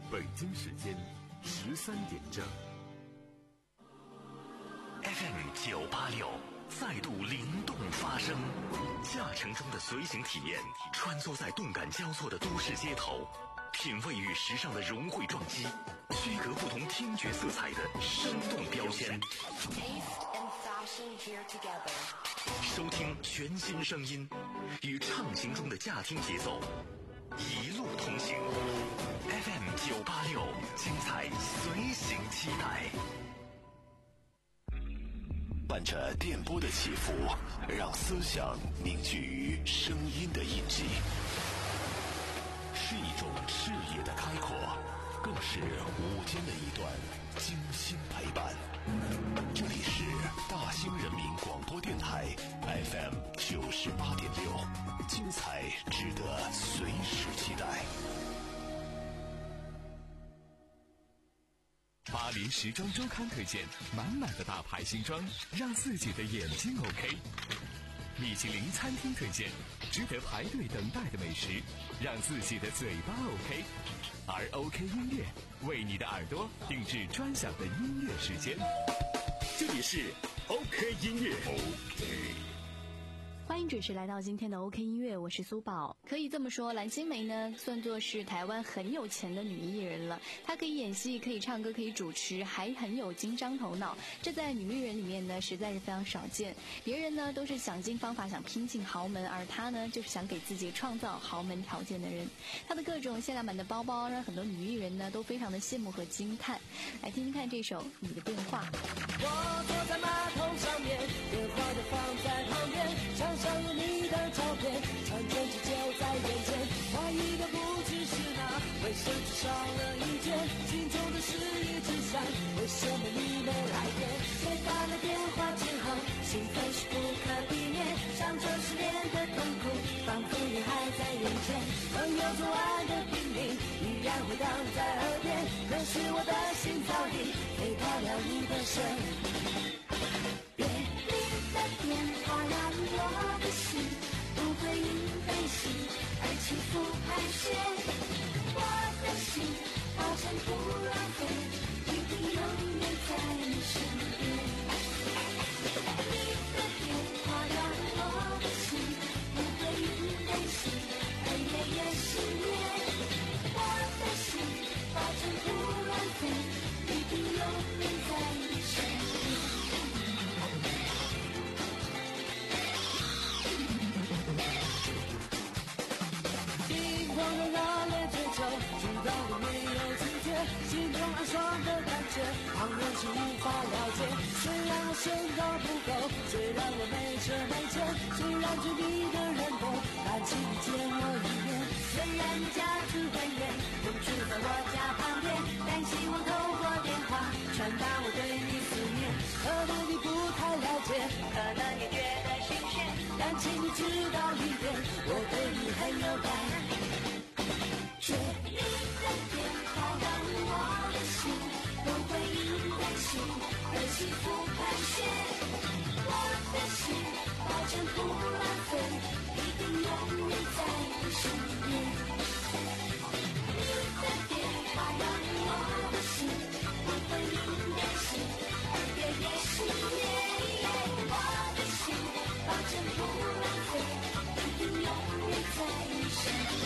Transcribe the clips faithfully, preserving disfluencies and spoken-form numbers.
北京时间十三点整。 F M 九八六再度灵动发声，驾乘中的随行体验，穿梭在动感交错的都市街头，品味与时尚的融汇撞击，区隔不同听觉色彩的生动标签。收听全新声音，与畅行中的驾听节奏，一路同行。F M 九八六，精彩随行期待。 伴着电波的起伏，让思想凝聚于声音的印记，是一种视野的开阔，更是午间的一段精心陪伴。这里是大兴人民广播电台 F M 九十八点六，精彩值得随时期待。 巴黎时装周刊推荐满满的大牌新装，让自己的眼睛 OK。米其林餐厅推荐值得排队等待的美食，让自己的嘴巴 OK。而 OK 音乐为你的耳朵定制专享的音乐时间。 这里是 OK 音乐 OK。 欢迎准时来到今天的 OK 音乐，我是苏宝。可以这么说，蓝心湄呢算作是台湾很有钱的女艺人了。她可以演戏，可以唱歌，可以主持，还很有经商头脑，这在女艺人里面呢实在是非常少见。别人呢都是想尽方法想拼进豪门，而她呢就是想给自己创造豪门条件的人。她的各种限量版的包包让很多女艺人呢都非常的羡慕和惊叹。来听听看这首《你的电话》。 我坐在马桶上面，电话就放在旁边，墙上有你的照片，传真机就在眼前，怀疑的不只是那卫生纸少了一件，心中的事一直想，为什么你没来电？谁打了电话之后，兴奋是不可避免，上周失恋的痛苦仿佛也还在眼前，朋友昨晚的叮咛依然回荡在耳边，可是我的心早已飞跑了你的身。别你的电话让我的心不会因悲喜而起伏盘旋，我的心保证不浪费，一定永远在你身边。你的电话让我的心不会因悲喜而夜夜失眠，我的心保证不浪费，一定永远在你身边。狂热热烈追求，直到我没有知觉，心中暗爽的感觉，旁人是无法了解。虽然我身高不够，虽然我没车没钱，虽然追你的人多，但请你见我一面。虽然你家住很远，不住在我家旁边，但希望透过电话传达我对你思念。可能你不太了解，可能你觉得新鲜，但请你知道一点，我对你很有感。接你的电话让我的心不会因悲喜而起伏盘旋，我的心保证不浪费，一定永远在你身边。你的电话让我的心不会因悲喜而夜夜失眠，我的心保证不浪费，一定永远在你身边。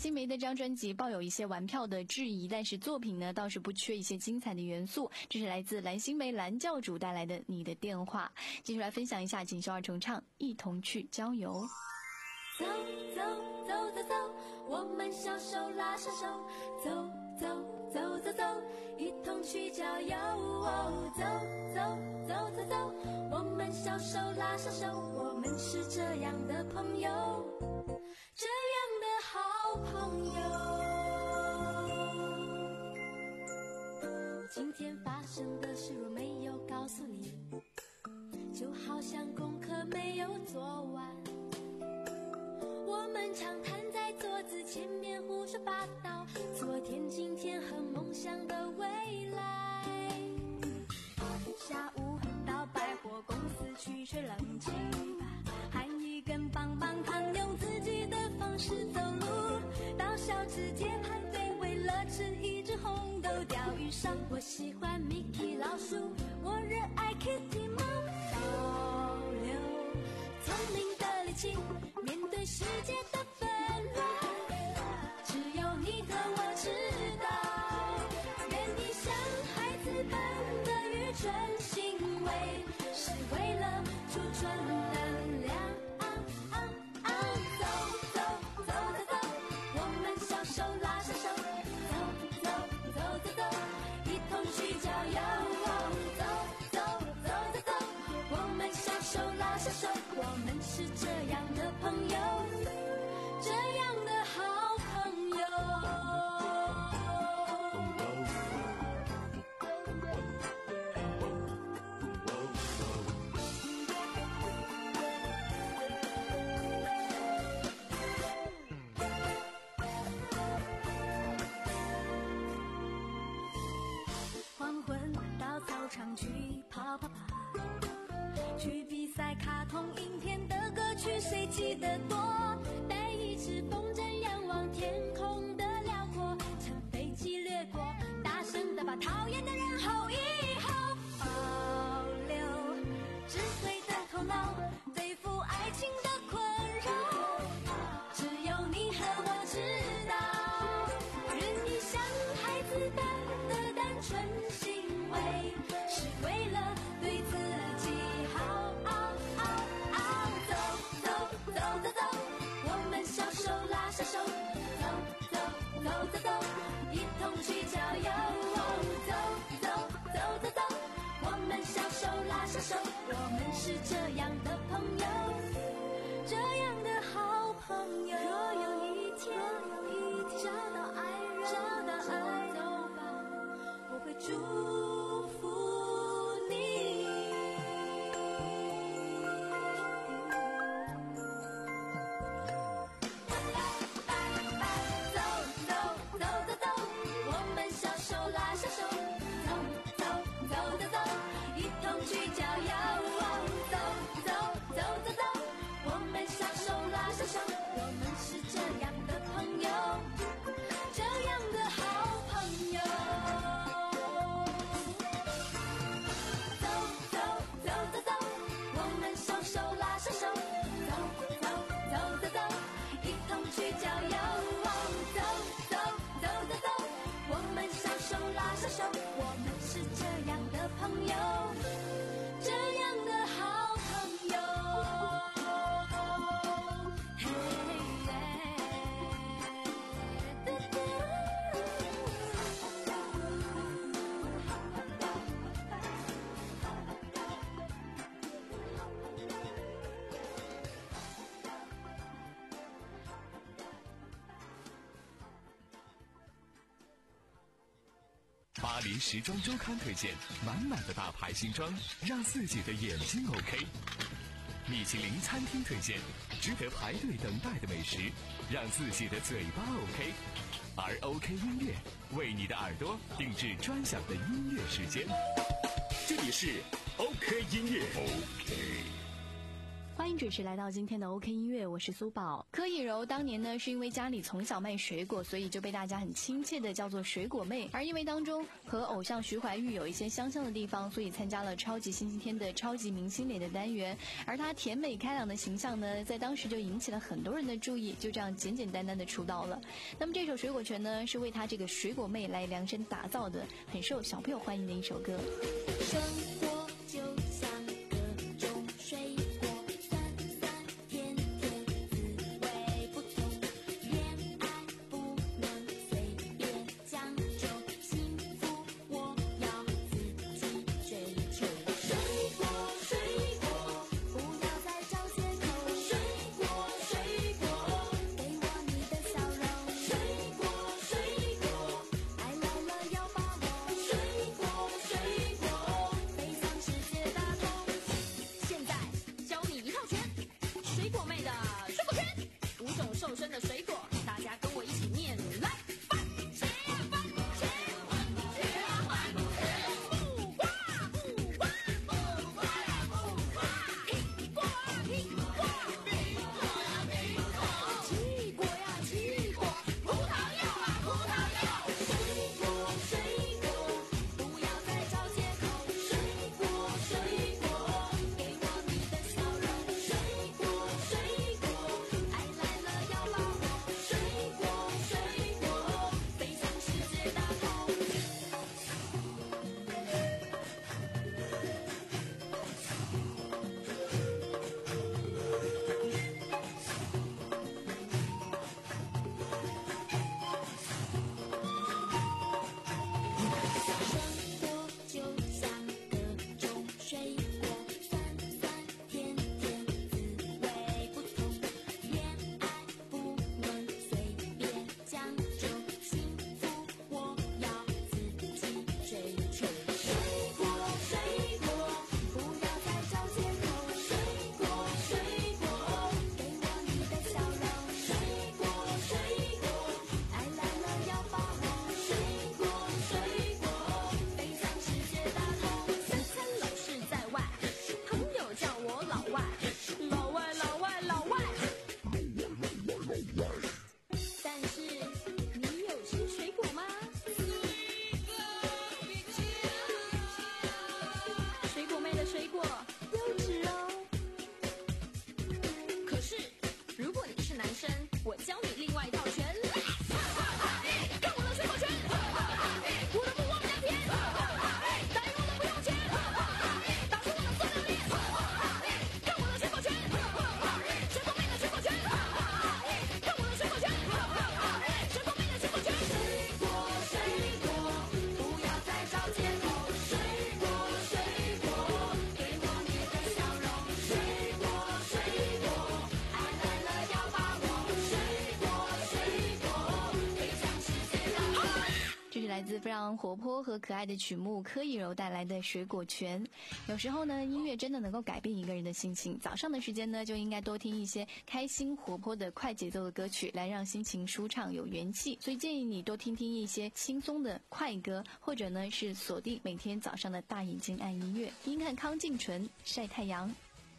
心湄的这张专辑抱有一些玩票的质疑，但是作品呢倒是不缺一些精彩的元素。这是来自蓝心湄蓝教主带来的《你的电话》。接下来分享一下锦绣二重唱《一同去郊游》。 走走走走走，我们小手拉小手，走走走走走，一同去郊游。哦、走走走走走，我们小手拉小手，我们是这样的朋友，这样的好朋友。今天发生的事若没有告诉你，就好像功课没有做完。我们常瘫在桌子前面胡说八道，昨天今天和梦想的未来。下午到百货公司去吹冷气，含一根棒棒糖，用自己的方式走路到小吃街排队，为了吃一只红豆钓鱼烧。我喜欢 Mickey 老鼠，我热爱 Kitty 猫。保留聪明的力气，面对世界的纷乱，只有你和我知道，愿意像孩子般的愚蠢行为，是为了储存能量。走走走走走，我们小手拉小手，走走走走走，一同去郊游。走走走走走，我们小手拉小手，我们是这样的朋友，这样的好朋友。黄昏到操场去跑跑跑，去比赛卡通影片的歌曲谁记得多，带一只风筝仰望天空的辽阔，乘飞机掠过，大声地把讨厌的人吼一吼。保留智慧的头脑，对付爱情的困扰，只有你和我知道，愿意像孩子般的单纯行为，是为了对自己好。走走走走走，我们小手拉小手，走走走走走，一同去郊游。走走走走走，我们小手拉小手，我们是这样的朋友，这样的好朋友。若有一天找到爱人，找到爱走吧，我会祝福你。走走走走走，我们小手拉小手，走走走走走，一同去郊游。走走走走走，我们小手拉小手，我们是这样的朋友，这样的好朋友。走走走走走，我们小手拉小手，走走走走走，一同去郊游。走走走走走，我们小手拉小手，我们是这样的朋友，这样的好朋友。嘿嘟嘟巴黎时装周刊推荐满满的大牌新装，让自己的眼睛 OK。米其林餐厅推荐值得排队等待的美食，让自己的嘴巴 OK。而 OK 音乐为你的耳朵定制专享的音乐时间。 这里是 OK 音乐。OK。 欢迎准时来到今天的 OK 音乐，我是苏宝。柯以柔当年呢是因为家里从小卖水果，所以就被大家很亲切的叫做水果妹。而因为当中和偶像徐怀钰有一些相像的地方，所以参加了超级星期天的超级明星脸的单元。而她甜美开朗的形象呢，在当时就引起了很多人的注意，就这样简简单单的出道了。那么这首水果拳呢，是为她这个水果妹来量身打造的，很受小朋友欢迎的一首歌。 生活就像各种水果，酸酸甜甜，滋味不同。恋爱不能随便将就，幸福我要自己追求。水果水果，不要再找借口。水果水果，给我你的笑容。水果水果，爱来了要把握。水果水果，悲伤世界大同。现在教你一套拳，水果妹的水果拳，五种瘦身的水果，大家跟我一起念来。番茄番茄番茄番茄，木瓜木瓜木瓜呀木瓜，苹果苹果苹果呀苹果，奇果呀奇果，葡萄柚啊葡萄柚。水果水果，不要再找借口。水果水果，给我你的笑容。水果水果，爱来了要把握。水果水果，飞向世界大同。生活就像各种水果，酸酸甜甜，滋味不同。恋爱不能随便将就，幸福我要自己追求。水果水果，不要再找借口。水果水果，给我你的笑容。水果水果，爱来了要把握。水果水果，飞向世界大同。三餐老是在外，朋友叫我老外，老外老外老外。但是你有吃水果吗？水果妹的水果优质哦。可是如果你是男生，我教你另外一套拳。看我的水果拳，我的目光比较甜，答应我的不用钱，打出我的塑料脸。看我的水果拳，水果妹的水果拳，看我的水果拳，水果妹的水果拳。水果水果，不要再找借口。水果水果，给我你的笑容。水果水果，爱来了要把握。水果水果，飞向世界大同。 这是来自非常活泼和可爱的曲目柯以柔带来的水果拳。有时候呢，音乐真的能够改变一个人的心情。早上的时间呢，就应该多听一些开心活泼的快节奏的歌曲，来让心情舒畅有元气。所以建议你多听听一些轻松的快歌，或者呢是锁定每天早上的大眼睛爱音乐，听看康静纯晒太阳。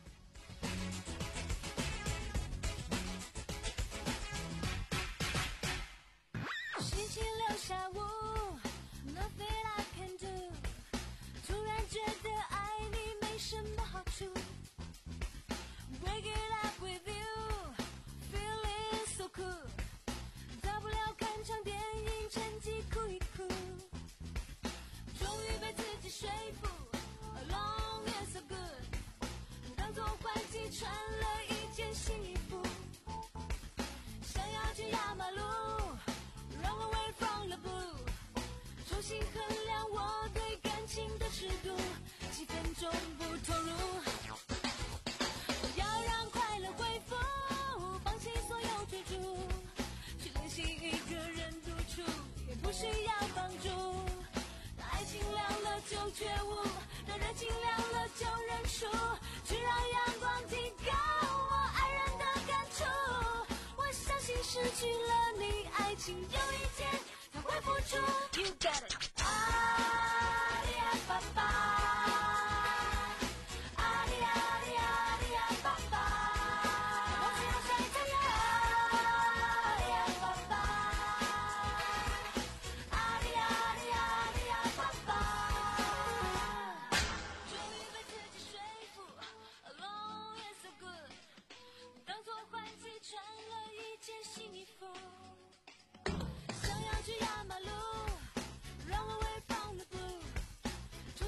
星期六下午 ，Nothing I can do， 突然觉得爱你没什么好处。Wake it up with you， feeling so cool， 大不了看场电影，趁机哭一哭。终于被自己说服 ，Along and so good， 当作换季穿了一件新衣服，想要去压马路。Run away from the blue， 重新衡量我对感情的尺度，几分钟不投入。我要让快乐恢复，放弃所有追逐，去练习一个人独处，也不需要帮助。让爱情凉了就觉悟，让热情凉了就认输，去让阳光提高我爱人的感触。我相信失去了你，爱情有一天它会付出。You got it， 阿里阿爸爸，阿里阿里阿里阿爸爸。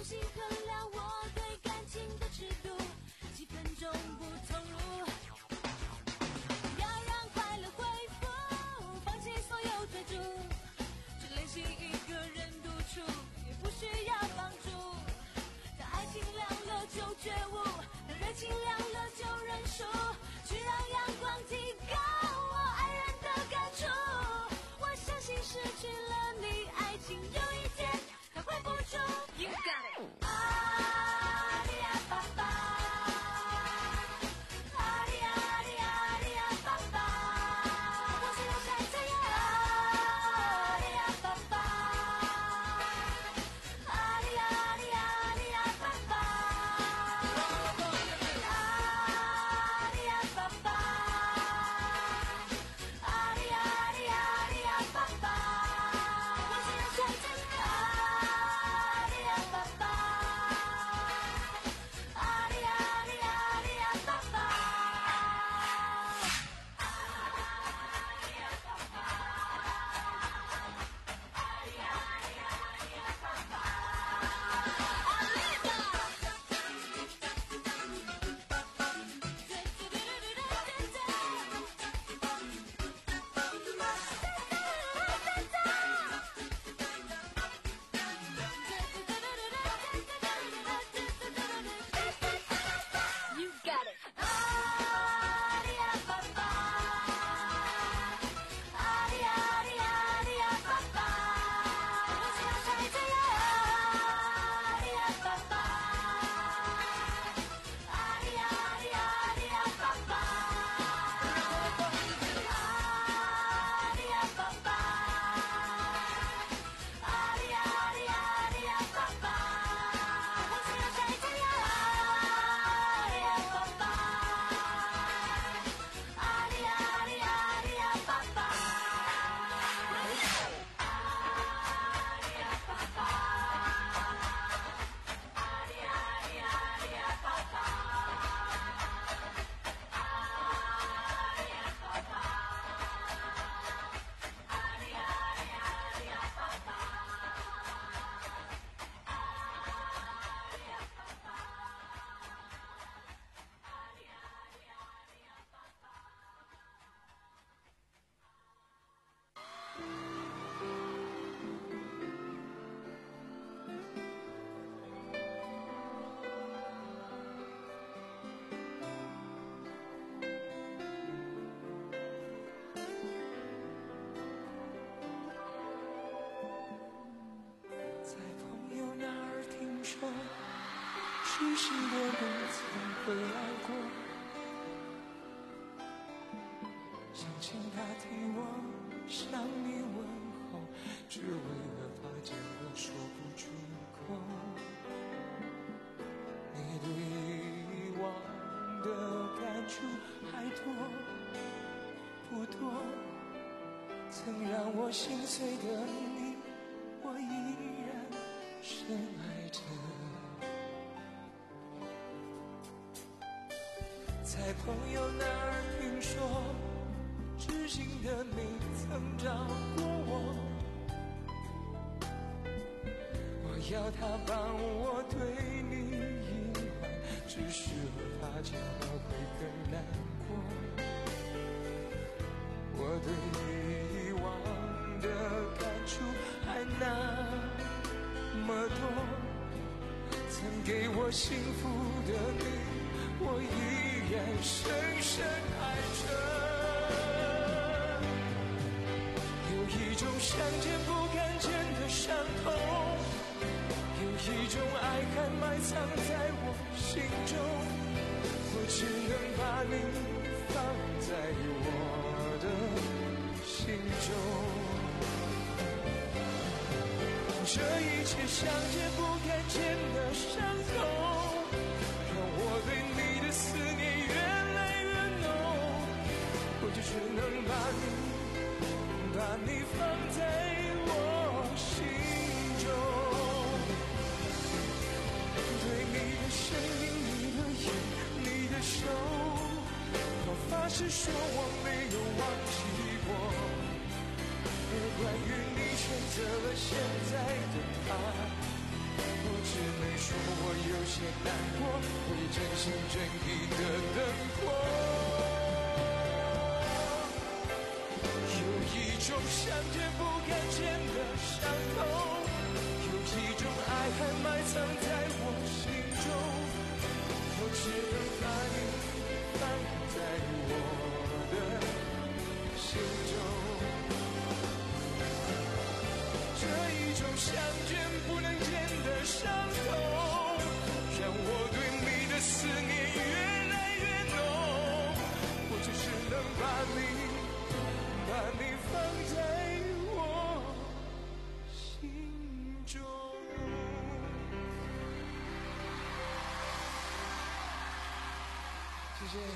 心衡量我对感情的尺度，几分钟不投入。要让快乐恢复，放弃所有追逐，只练习一个人独处，也不需要帮助。当爱情凉了就觉悟，当热情凉了就认输，去让阳光提高我爱人的感触。我相信失去了你，爱情有一天它会付出。You got it。阿里呀爸爸，阿里阿里阿里呀爸爸，我是要晒太阳。阿里呀爸爸，阿里阿里阿里呀爸爸，阿里呀爸爸，阿里阿里阿里呀爸爸，我是要晒太阳。阿里呀爸爸，阿里阿里阿里呀爸爸。You got it。阿里呀爸爸，阿里阿里阿里呀爸爸，我是要晒太阳。阿里呀爸爸，阿里阿里阿里呀爸爸，阿里呀爸爸，阿里阿里阿里呀爸爸，我是要晒太阳。阿里呀爸爸，阿里阿里阿里呀爸爸。 在朋友那儿听说，痴心的你曾回来过，想请他替我向你问候，只为了发现我说不出口。你对以往的感触还多不多？曾让我心碎的你，我依然深爱着。在朋友那儿听说，知心的你曾找过我，我要他帮我对你隐瞒，只是我发现我会更难过。我对以往的感触还那么多，曾给我幸福的你，我依然深深爱着。有一种想见不敢见的伤痛，有一种爱还埋藏在我心中，我只能把你放在我的心中。这一切想见不敢见的伤痛，让我对你的思念越来越浓，我就只能把你把你放在我心中。对你的声音，你的眼，你的手，我发誓说我没有忘记过。而关于你选择了现在的他，我只能说说我有些难过，会真心真意的等过。有一种想见不敢见的伤痛，有一种爱还埋藏在我心中，我只能把你放在我的心中。这一种想见不能见的伤痛，让我对你的思念越来越浓，我只是能把你把你放在我心中。谢谢。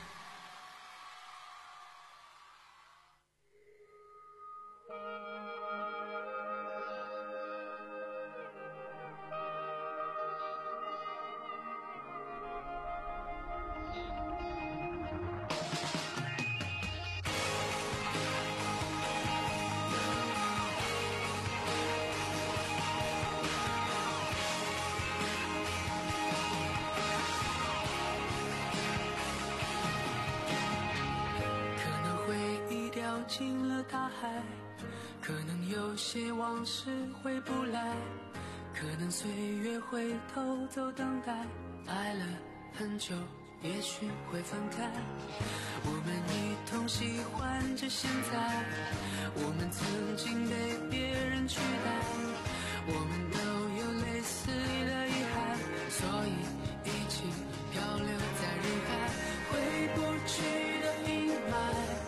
进了大海，可能有些往事回不来，可能岁月会偷走等待，爱了很久也许会分开，我们一同喜欢着现在，我们曾经被别人取代，我们都有类似的遗憾，所以一起漂流在人海，回不去的阴霾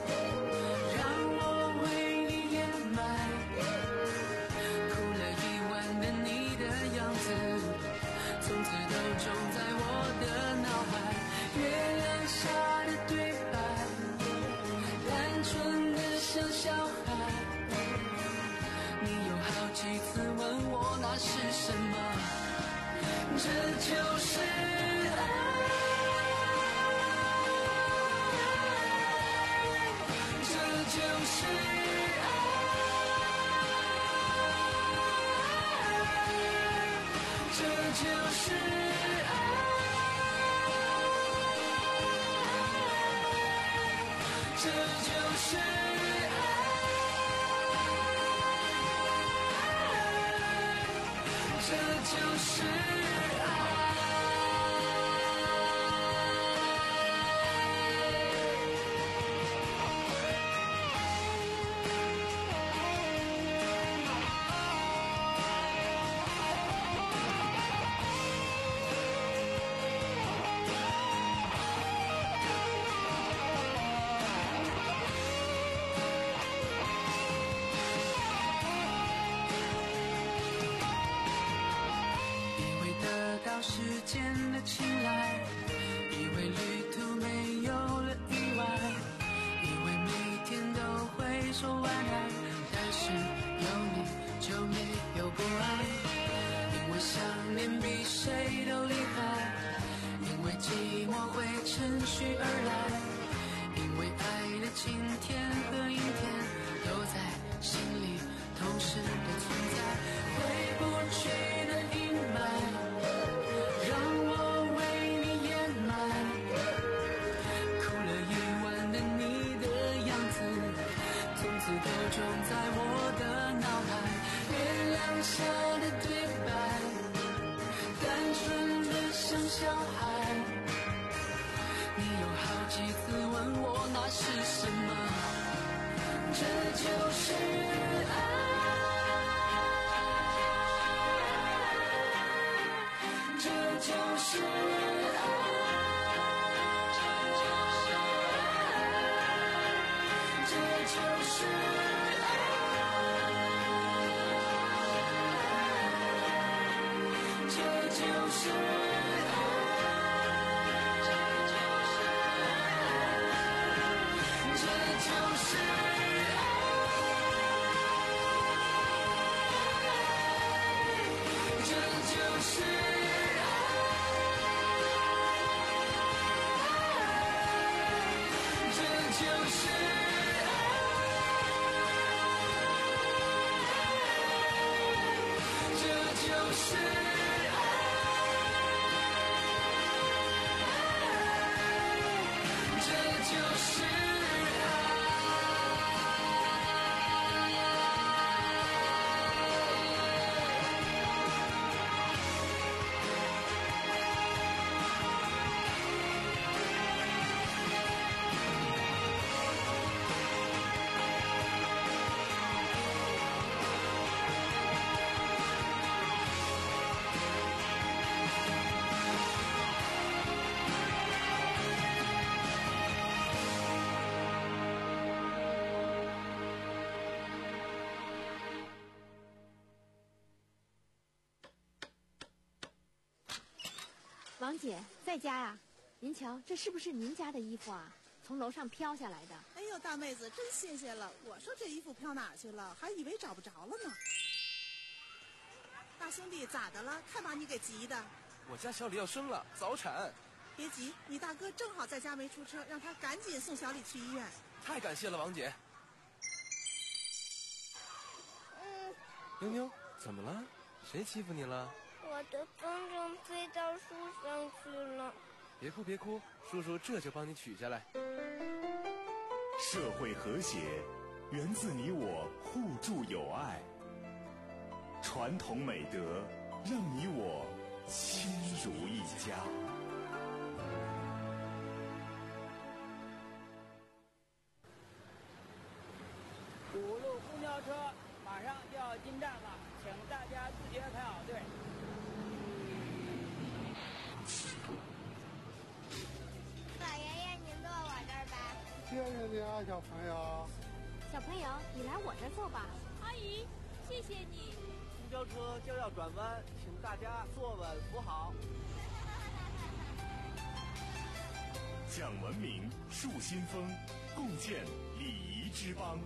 是什么？这就是爱，这就是爱，这就是爱，这就是爱。这就是爱。时间的青睐，以为旅途没有了意外，以为每天都会说晚安，但是有你就没有不安，因为想念比谁都厉害，因为寂寞会趁虚而来，因为爱的晴天和阴天都在心里同时的存在，回不去的阴霾都种在我的脑海，月亮下的对白，单纯的像小孩。你有好几次问我那是什么，这就是爱，这就是爱。就是爱，这就是爱，这就是爱，这就是爱，这就是爱。这就是爱， 王姐在家呀？您瞧，这是不是您家的衣服啊？从楼上飘下来的。 哎呦，大妹子，真谢谢了！我说这衣服飘哪去了，还以为找不着了呢。大兄弟，咋的了？看把你给急的。 我家小李要生了，早产。 别急，你大哥正好在家没出车，让他赶紧送小李去医院。 太感谢了，王姐。 嗯。 妞妞，怎么了？谁欺负你了？ 我的风筝飞到树上去了。 别哭别哭，叔叔这就帮你取下来。 社会和谐源自你我互助友爱，传统美德让你我亲如一家。 五路公交车马上就要进站了，请大家自觉排好队。 老爷爷，您坐我这儿吧。 谢谢你啊，小朋友。 小朋友，你来我这儿坐吧。 阿姨，谢谢你。 公交车就要转弯，请大家坐稳扶好。 讲文明，树新风，共建礼仪之邦。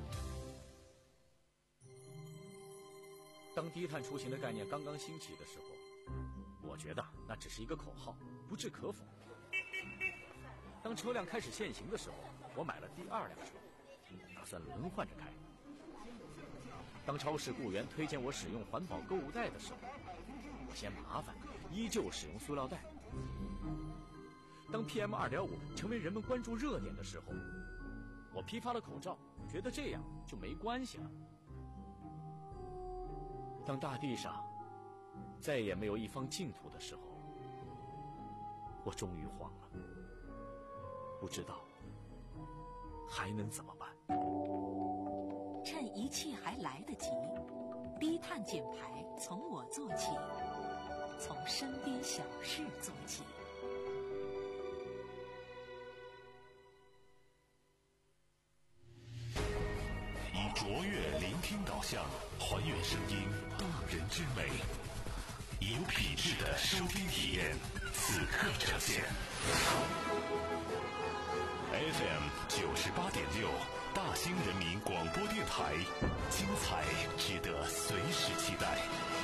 当低碳出行的概念刚刚兴起的时候，我觉得那只是一个口号，不置可否。当车辆开始限行的时候，我买了第二辆车，打算轮换着开。当超市雇员推荐我使用环保购物袋的时候，我嫌麻烦，依旧使用塑料袋。当 P M 二点五 成为人们关注热点的时候，我批发了口罩，觉得这样就没关系了。当大地上再也没有一方净土的时候，我终于慌了，不知道还能怎么办。 趁一切还来得及，低碳减排从我做起，从身边小事做起。 以卓越聆听导向，还原声音动人之美，以有品质的收听体验，此刻呈现。F M 九十八点六，大兴人民广播电台，精彩值得随时期待。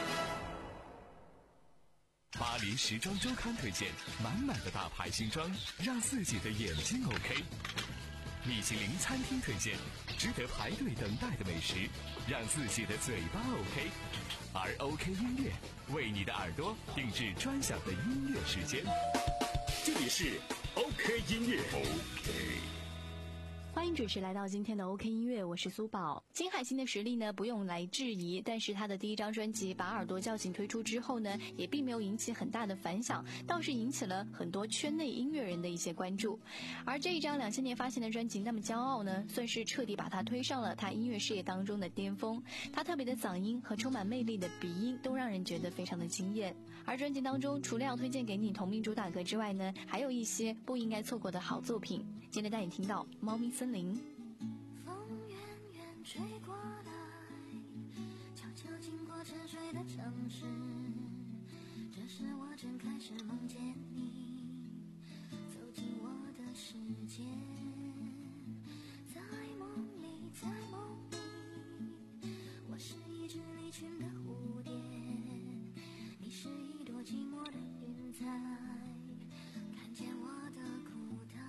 巴黎时装周刊推荐满满的大牌新装，让自己的眼睛 OK。米其林餐厅推荐值得排队等待的美食，让自己的嘴巴 OK。而 OK 音乐为你的耳朵定制专享的音乐时间。 这里是 OK 音乐 OK。 欢迎准时来到今天的 OK 音乐，我是苏宝。金海心的实力呢不用来质疑，但是他的第一张专辑《把耳朵叫醒》推出之后呢，也并没有引起很大的反响，倒是引起了很多圈内音乐人的一些关注。而这一张两千年发行的专辑《那么骄傲》呢，算是彻底把他推上了他音乐事业当中的巅峰。他特别的嗓音和充满魅力的鼻音都让人觉得非常的惊艳。而专辑当中除了要推荐给你同名主打歌之外呢，还有一些不应该错过的好作品。今天带你听到《猫咪森林》。 风远远吹过来，悄悄经过沉睡的城市，这时我正开始梦见你走进我的世界，在梦里在梦里，我是一只离群的蝴蝶，你是一朵寂寞的云彩，看见我的孤单，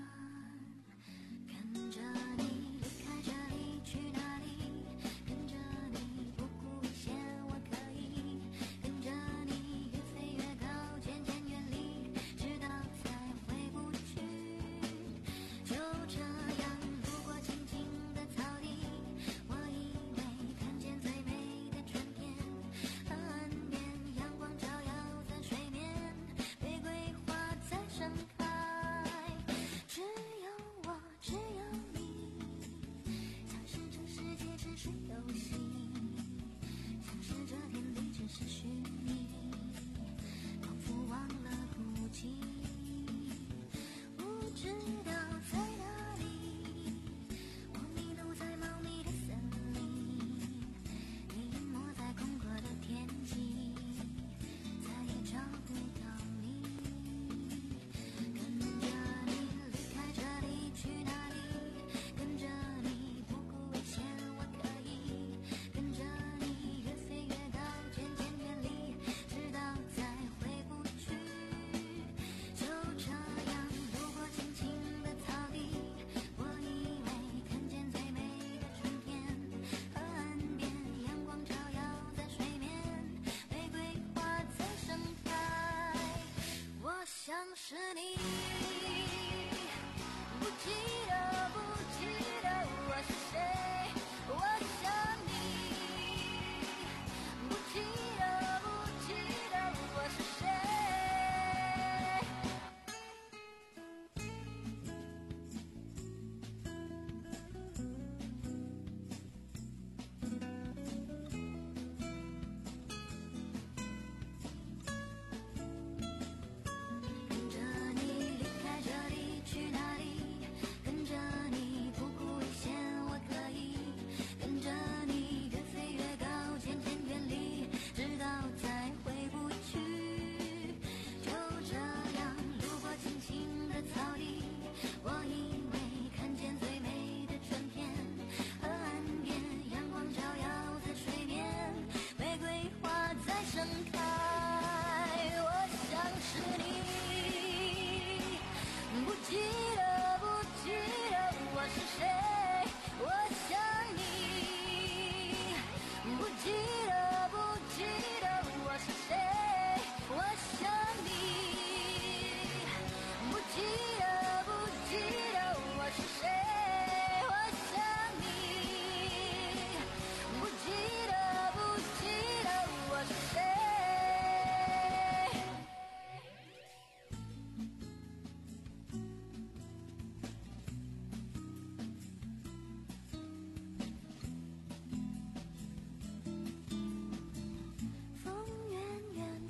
跟着你离开这里去哪里，跟着你不顾危险我可以，跟着你越飞越高，渐渐远离，直到再回不去。就这样路过静静的草地，我以为看见最美的春天，岸边阳光照耀在水面，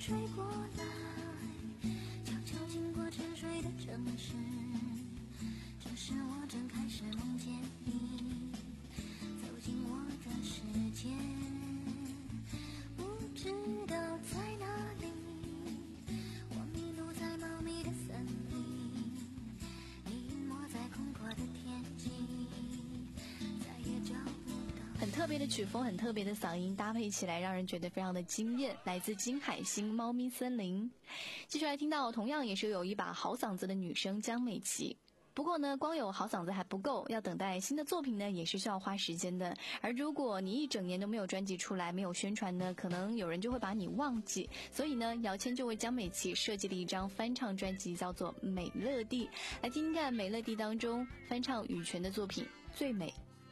吹过来，悄悄经过沉睡的城市。这时我正开始梦见你，走进我的世界，不知道在哪里，我迷路在茂密的森林，你隐没在空阔的天际，再也找不到。 很特别的曲风，很特别的嗓音，搭配起来让人觉得非常的惊艳。来自金海心《猫咪森林》。继续来听到同样也是有一把好嗓子的女生江美琪。不过呢，光有好嗓子还不够，要等待新的作品呢，也是需要花时间的。而如果你一整年都没有专辑出来，没有宣传呢，可能有人就会把你忘记。所以呢，姚谦就为江美琪设计了一张翻唱专辑，叫做《美乐蒂》。来听听看《美乐蒂》当中翻唱羽泉的作品《最美》。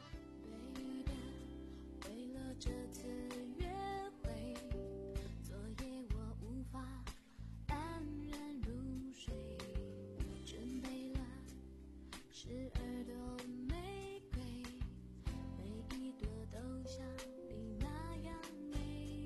为了这次约会，昨夜我无法安然入睡，准备了十二朵玫瑰，每一朵都像你那样美。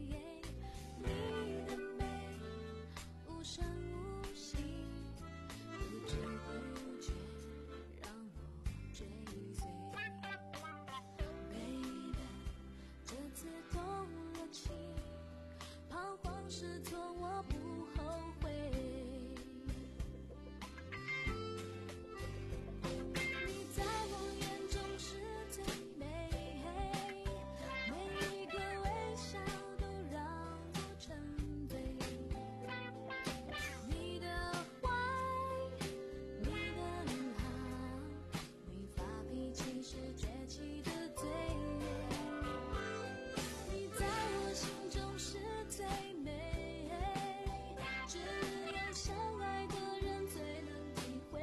你的美无声无息，不知不觉让我追随。Baby， 这次动了情，彷徨失措我不后悔。你在我眼中是最美，每一个微笑都让我沉醉。你的坏，你的好，你发脾气时崛起的嘴。你在我心中是最美，只有相爱的人最能体会。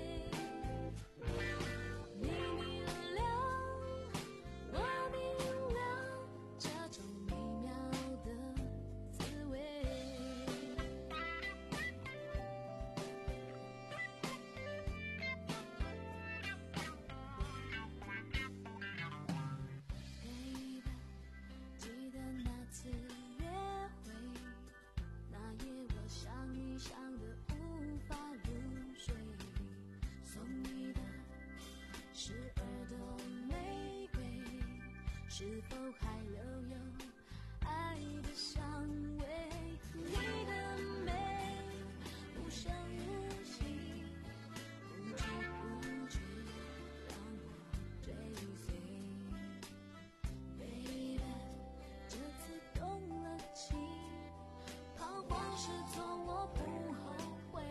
你明了，我明了，这种美妙的滋味。Baby， 记得那次约会，那夜我想你想得无法入睡，送你的十二朵玫瑰，是否还留有爱的香味？你的美无声无息，不知不觉让我追随。Baby， 这次动了情，彷徨失措我不后悔。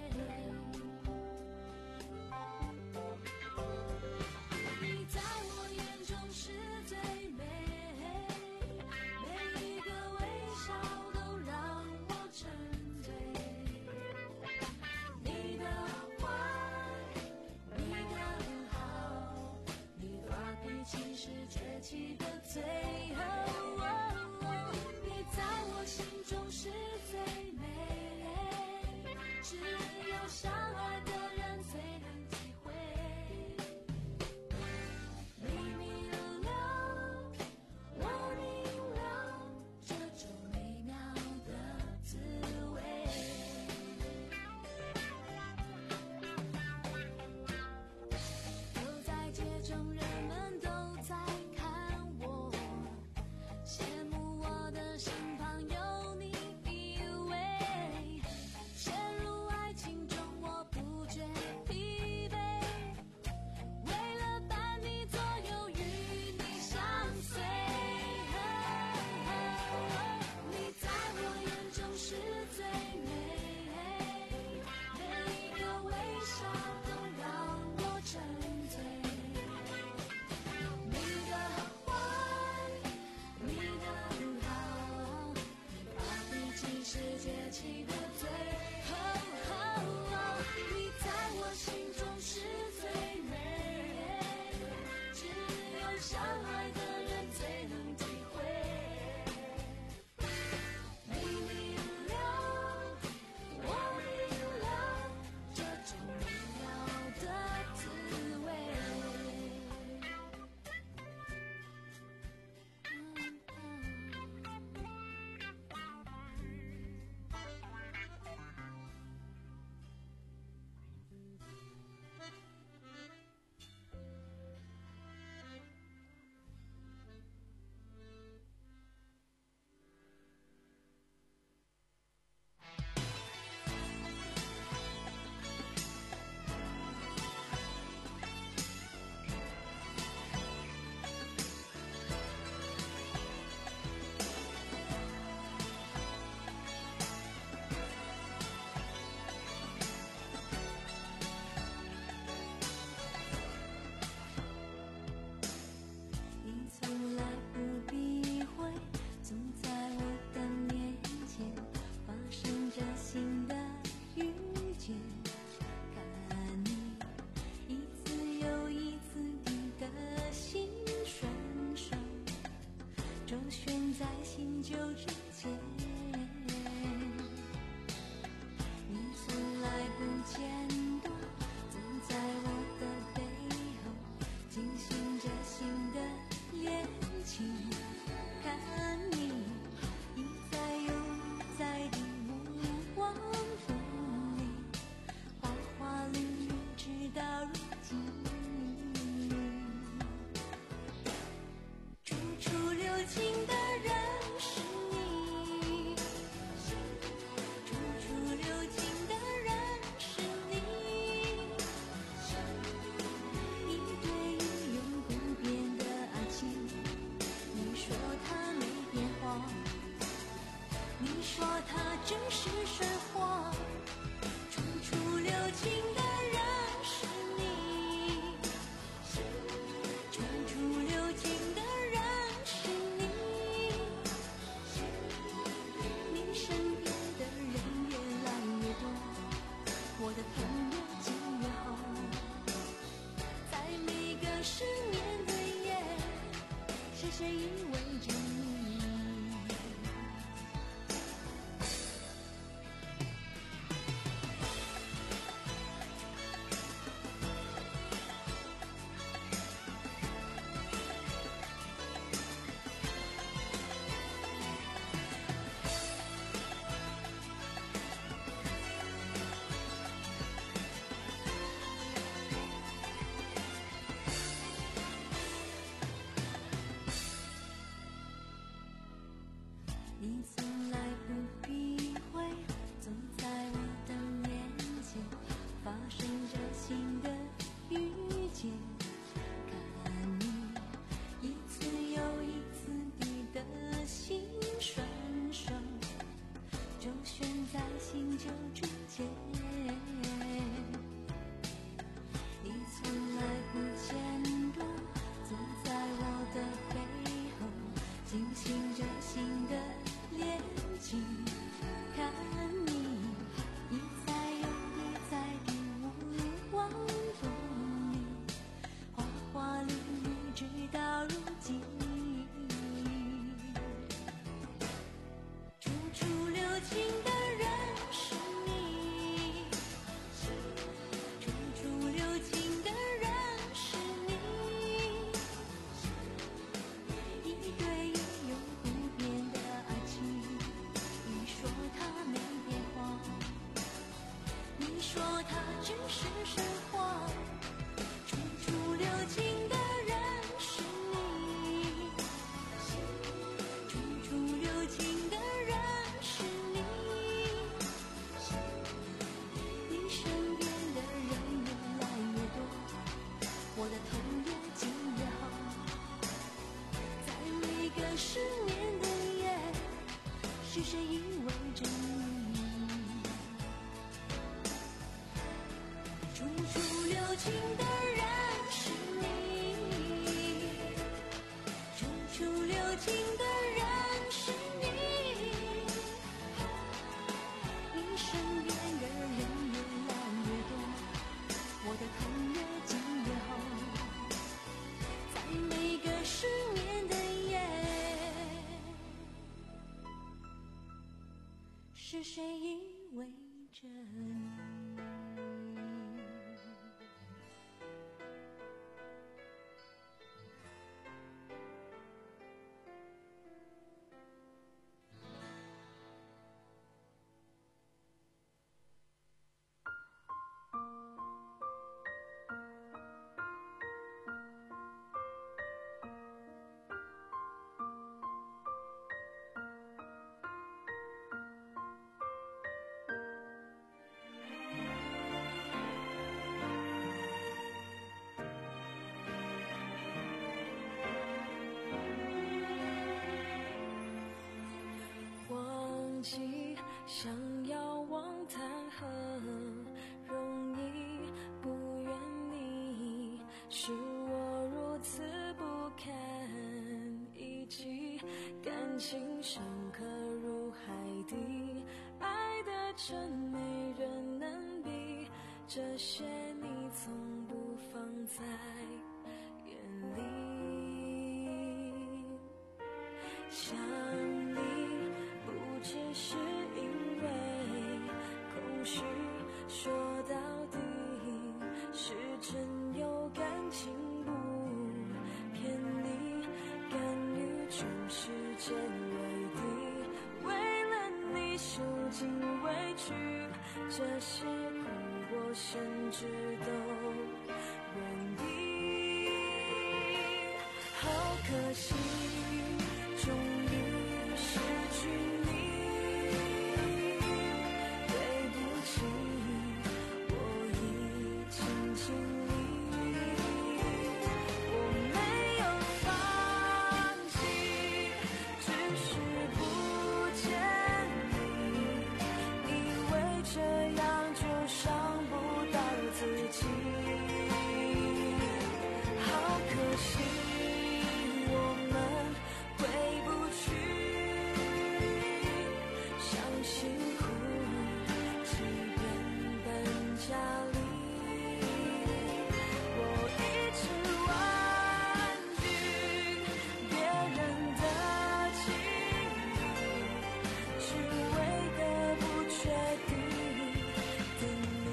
你在我眼中是最美，每一个微笑都让我沉醉。你的坏，你的好，你发脾气时崛起的嘴。你在我心中是最美，只有相爱的人最能体会。你明了，我明了，这种美妙的滋味。走在街中，人们都在看我，羡慕我的身旁有你依偎，陷入爱情中我不觉疲惫，为了伴你左右与你相随。你在我眼中是最美，每一个微笑都让我沉醉。你的坏，你的好，你发脾气时崛起的嘴。你在我心中是最美，只有相爱的人最能体会。你明了，我明了，这种美妙的滋味。嗯嗯就之间，你从来不间断走在我的背后，进行着新的恋情。看你一再又一再地无往不利，花花绿绿直到如今。处处留情的人是你，处处留情的人是你，一对一永不变的爱情。你说它没变化，你说它只是神话。处处留情的人是你，处处留情的人是你，你身边的人越来越多，我的痛越紧越好。在每个失眠的夜，是谁依偎着你？你从来不避讳，总在我的面前发生着新的遇见。看你一次又一次地的心酸爽，周旋在新旧之间。你从来不间断走在我的背后，进行着新的恋情。看你一再又一再地无往不利，花花绿绿直到如今。处处留情的人是你，处处留情的人是你，一对一永不变的爱情。你说它没变化，你说它只是神话。处处留情的人是你，处处留情的人是你，你身边的人越来越多，我的痛越紧越好。在每个失眠的夜，是谁依偎着你？处处留情的人是你，处处留情的人是你，你身边的人越来越多，我的痛越紧越好。在每个失眠的夜，是谁依偎着你？忘记想要望太很容易，不愿你是我如此不堪一击，感情深刻如海底，爱的真没人能比，这些你从不放在眼里。想你只是因为空虚，说到底是真有感情不骗你，甘于全世界为敌，为了你受尽委屈，这些苦我甚至都愿意。好可惜，终于失去你，对不起，我已经尽力，我没有放弃，只是不见你，以为这样就伤不到自己。好可惜，我们回不去，像辛苦即便本家里，我一直婉拒别人的情意，只为个不确定的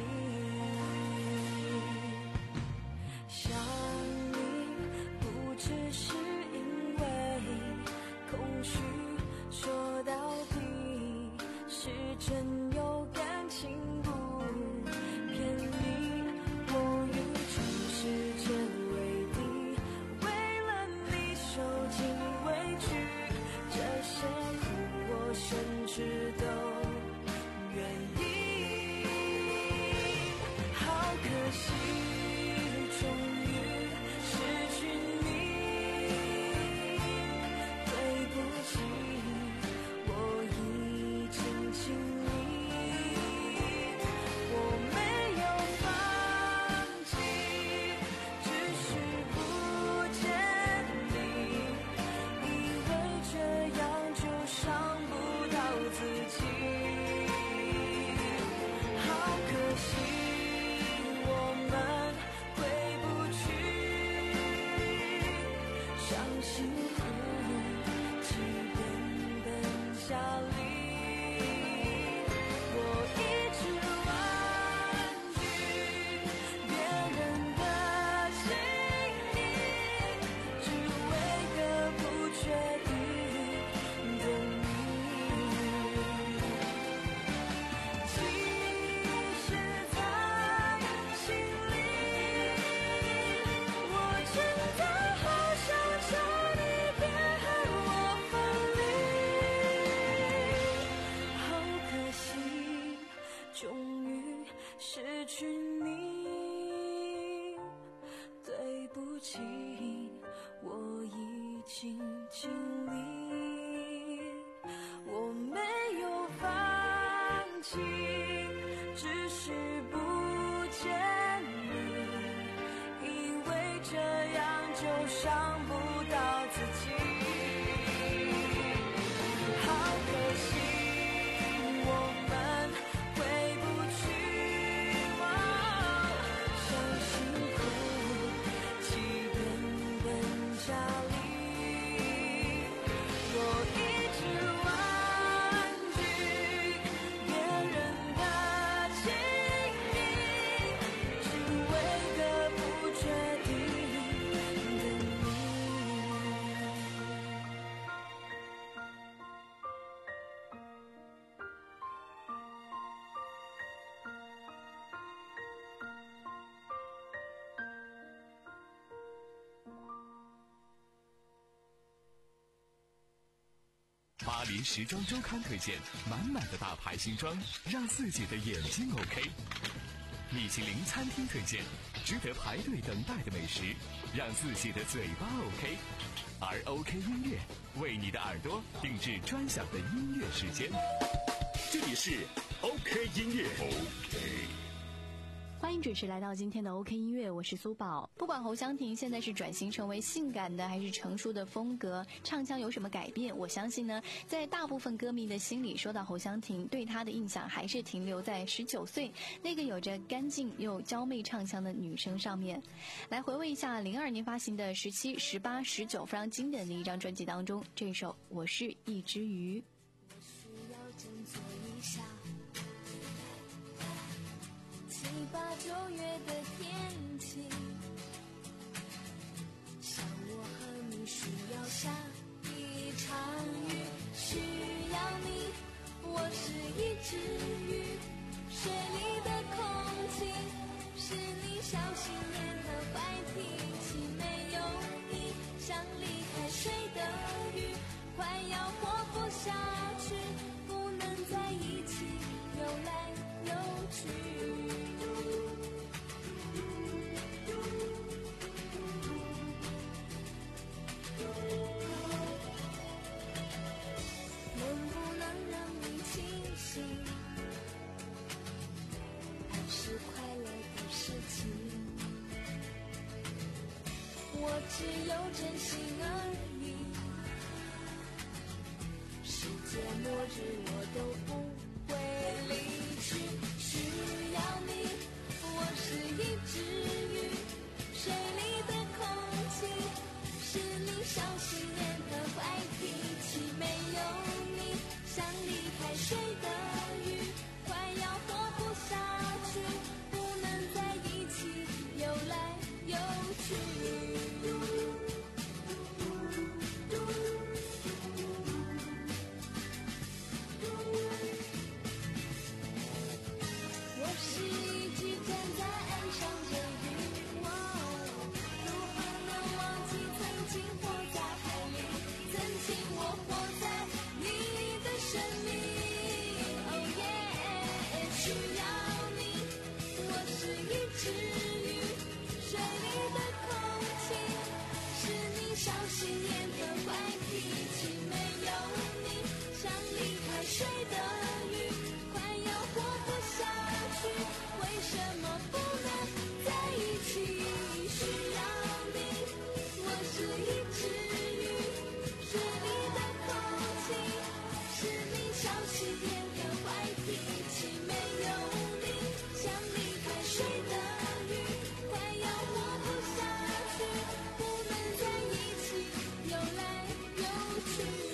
你。想你不只是因为空虚，说到底是真有感情不骗你，我与全世界为敌，为了你受尽委屈，这些苦我甚至都愿意。好可惜，终于失去你，对不起，我已经尽力，我没有放弃，只是不见你，以为这样就伤不到自己。好可惜，我们回不去，像辛苦即便本家里，我一直婉拒别人的情意，只为个不确定的你。其实在心里，我真的好想求你别和我分离。好可惜，终于失去你，对不起，我已经尽力，我没有放弃，只是不见你，以为这样就伤不到自己。好可惜，我们回不去，像辛苦即便本家里，我一直婉拒别人的情意，只为个不确定的你。 巴黎时装周刊推荐满满的大牌新装，让自己的眼睛 OK。米其林餐厅推荐值得排队等待的美食，让自己的嘴巴 OK。而 OK 音乐为你的耳朵定制专享的音乐时间。 这里是 OK 音乐 OK。 欢迎准时来到今天的 OK 音乐，我是苏宝。不管侯湘婷现在是转型成为性感的还是成熟的风格，唱腔有什么改变，我相信呢，在大部分歌迷的心里，说到侯湘婷，对她的印象还是停留在十九岁那个有着干净又娇媚唱腔的女生上面。来回味一下零二年发行的十七、十八、十九非常经典的一张专辑当中，这首《我是一只鱼》。 需要八九月的天气，像我和你需要下一场雨，需要你，我是一只鱼，水里的空气是你小心眼和坏脾气，没有你像离开水的鱼，快要活不下去，不能在一起游来游去。能不能让你清醒？爱是快乐的事情，我只有真心而已。世界末日我都不会离去，需要你，我是一只鱼，水里的空气是你小心眼和坏脾气，没有你像离开水的鱼，快要活不下去，不能在一起游来游去。我是一只站在岸上的鱼，哦，如何能忘记曾经活在海里，曾经我活在你的生命。Oh yeah， 需要你，我是一只鱼，水里的空气是你小心眼和坏脾气，没有你像离开水的鱼，快要活不下去，为什么不能在一起？需要你，我是一只鱼，水里的空气是你小心眼和坏脾气，没有你像离开水的鱼，快要活不下去，不能在一起游来游去。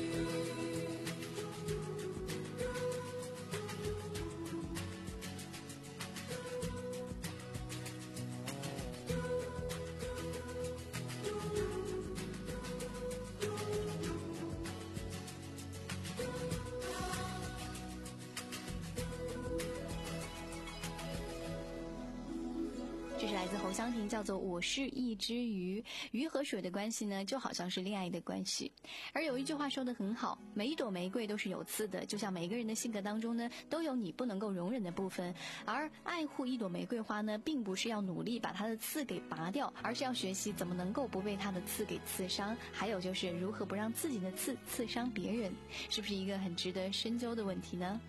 这是来自侯湘婷，叫做我是一只鱼。鱼和水的关系呢，就好像是恋爱的关系。而有一句话说得很好，每一朵玫瑰都是有刺的，就像每个人的性格当中呢，都有你不能够容忍的部分。而爱护一朵玫瑰花呢，并不是要努力把它的刺给拔掉，而是要学习怎么能够不被它的刺给刺伤，还有就是如何不让自己的刺刺伤别人，是不是一个很值得深究的问题呢？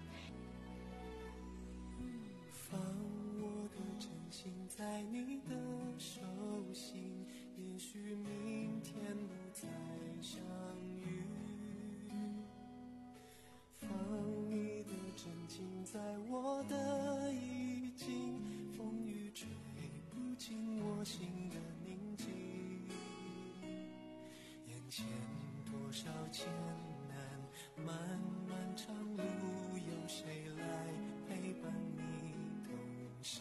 放我的真心在你的手心，也许明天不再相遇。放你的真情在我的意境，风雨吹不进我心的宁静。眼前多少艰难，漫漫长路，有谁来陪伴你同行？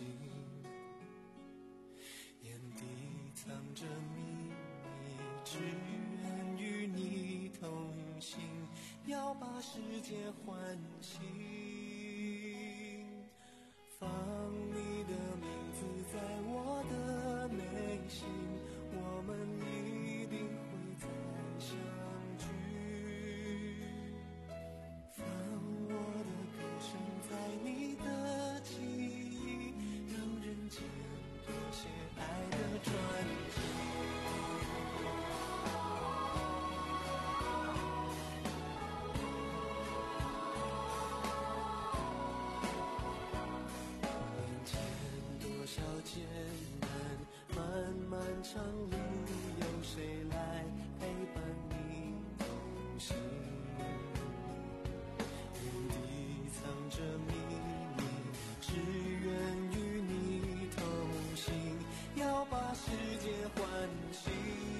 眼底藏着秘密，只愿与你同行，要把世界唤醒。放你的名字在我的内心，我们一定会再相聚。放我的歌声在你的记忆，让人间多些爱的传奇。眼前多少艰难，漫漫长路，有谁来陪伴你同行？眼底藏着秘密，只愿与你同行，要把世界唤醒。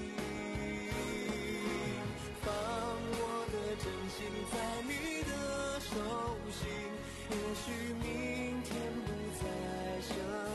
放我的真心在你的手心，也许明天不再相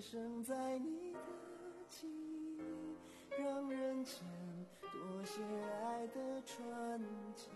生在你的记忆，让人间多些爱的传奇。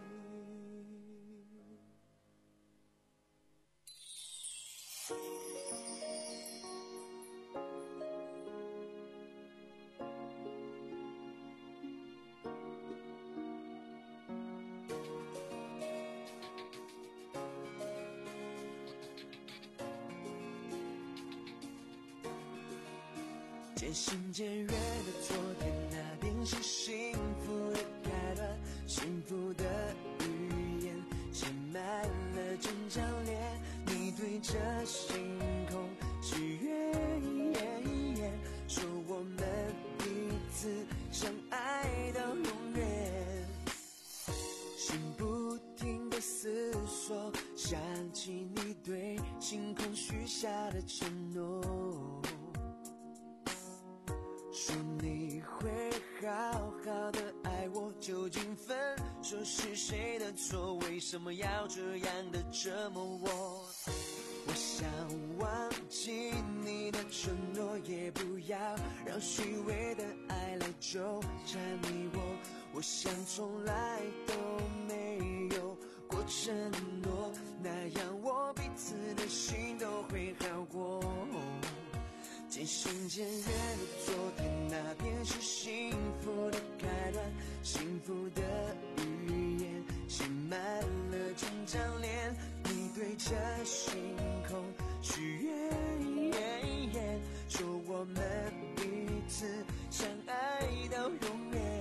渐行渐远的昨天，那便是幸福的开端。幸福的语言写满了整张脸，你对着星空许愿，说我们彼此相爱到永远。心不停地思索，想起你对星空许下的承诺，说你会好好的爱我。究竟分手是谁的错？为什么要这样的折磨我？我想忘记你的承诺，也不要让虚伪的爱来纠缠你我。我想从来都没有过承诺，那样我彼此的心都会好过。渐行渐远的昨天，那便是幸福的开端。幸福的语言写满了整张脸，你对着星空许愿，说我们彼此相爱到永远。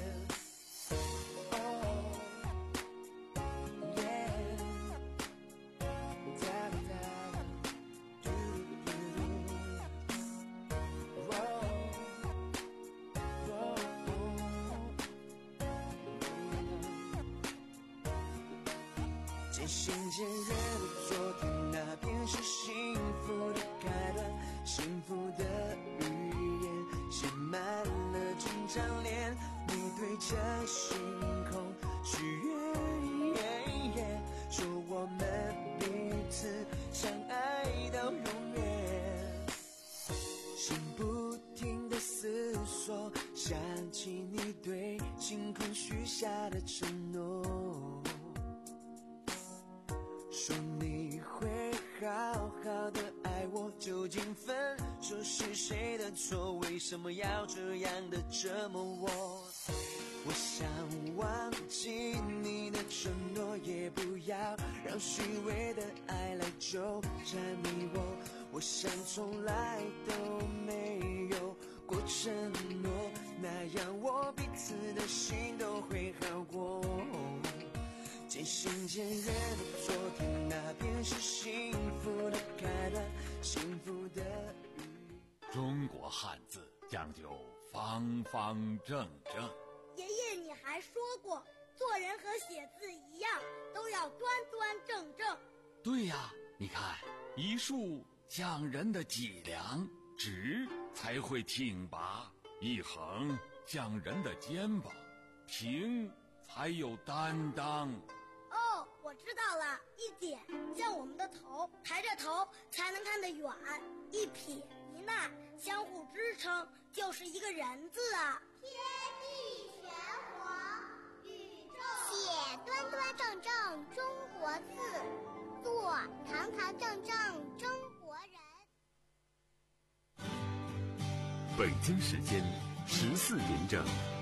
渐行渐远的昨天，那便是幸福的开端。幸福的语言写满了整张脸，你对着星空许愿，说我们彼此相爱到永远。心不停地思索，想起你对星空许下的承诺，说你会好好的爱我。究竟分手是谁的错？为什么要这样的折磨我？我想忘记你的承诺，也不要让虚伪的爱来纠缠你我。我想从来都没有过承诺，那样我彼此的心都会好过。渐行渐远的昨天，那便是幸福的开端。幸福的中国汉字讲究方方正正。 爷爷，你还说过，做人和写字一样，都要端端正正。 对呀，你看，一竖讲人的脊梁，直才会挺拔；一横讲人的肩膀，平才有担当。 哦，我知道了，一点像我们的头，抬着头才能看得远；一撇一捺相互支撑，就是一个人字啊。 天地玄黄，宇宙写端端正正中国字，做堂堂正正中国人。 北京时间十四点整。